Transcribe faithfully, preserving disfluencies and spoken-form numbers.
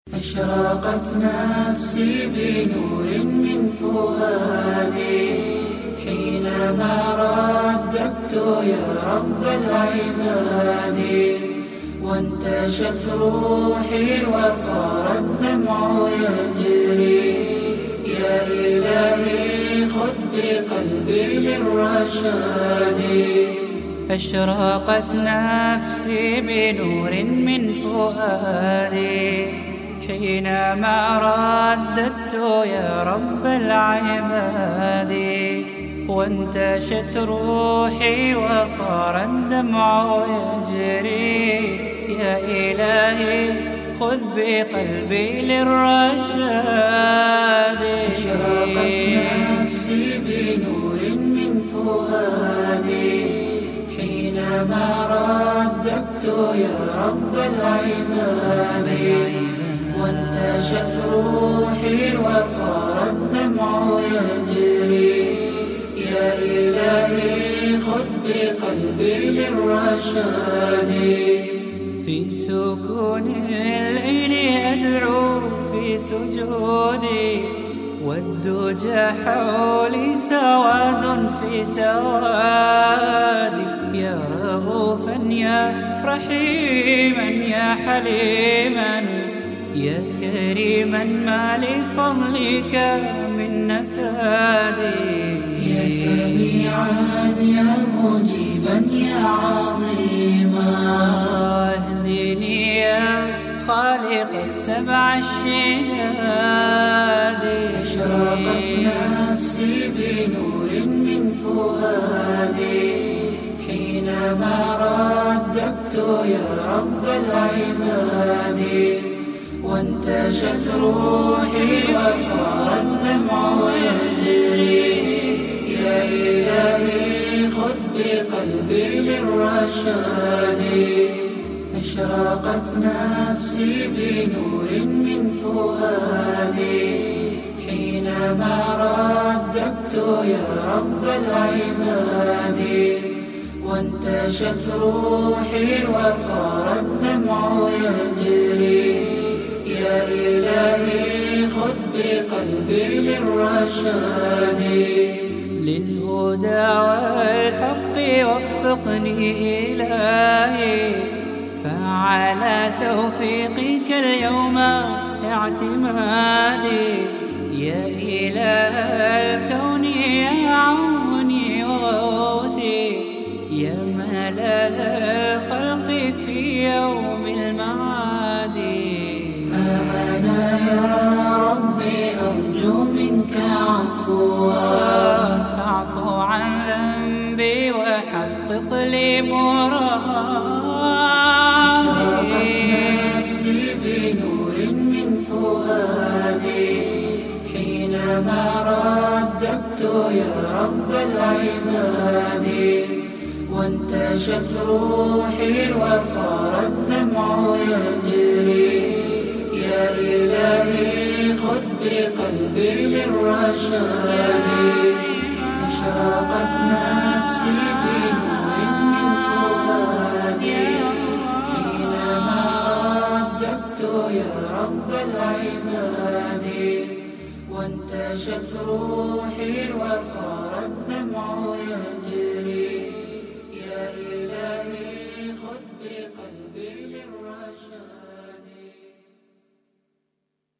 أشرقت نفسي بنور من فؤادي حينما رددت يا رب العباد، وانتشت روحي وصار الدمع يجري. يا إلهي خذ بقلبي للرشاد. أشرقت نفسي بنور من فؤادي حينما رددت يا رب العباد، وانتشت روحي وصار الدمع يجري. يا إلهي خذ بقلبي للرشاد. أشرقت نفسي بنور من فؤادي حينما رددت يا رب العباد، وانتشت روحي وصار الدمع يجري. يا إلهي خذ بقلبي للرشاد. في سكون الليل أدعو في سجودي، والدجى حولي سواد في سوادي. يا رؤوفا يا رحيما يا حليما يا كريما ما لفضلك من نفادي. يا سميعا يا مجيبا يا عظيما اهدني يا خالق السبع الشداد. أشرقت نفسي بنور من فؤادي حينما رددت يا رب العباد، وانتشت روحي وصار الدمع يجري. يا إلهي خذ بقلبي للرشاد. أشرقت نفسي بنور من فؤادي حينما رددت يا رب العباد، وانتشت روحي وصار الدمع يجري. يا إلهي خذ بقلبي للرشاد. للهدى والحق وفقني إلهي، فعلى توفيقك اليوم اعتمادي. يا إله الكون يا عوني وغوثي، يا ملال الخلق في يوم المعاد. أنا يا ربي أرجو منك عفوا، فاعف عن ذنبي وحقق لي مرادي. أشرقت نفسي بنور من فؤادي حينما رددت يا رب العباد، وانتشت روحي وصار الدمع يجري. يا إلهي خذ بقلبي للرشاد. أشرقت نفسي بنور من فؤادي حينما رددت يا رب العباد، وانتشت روحي وصار الدمع يجري.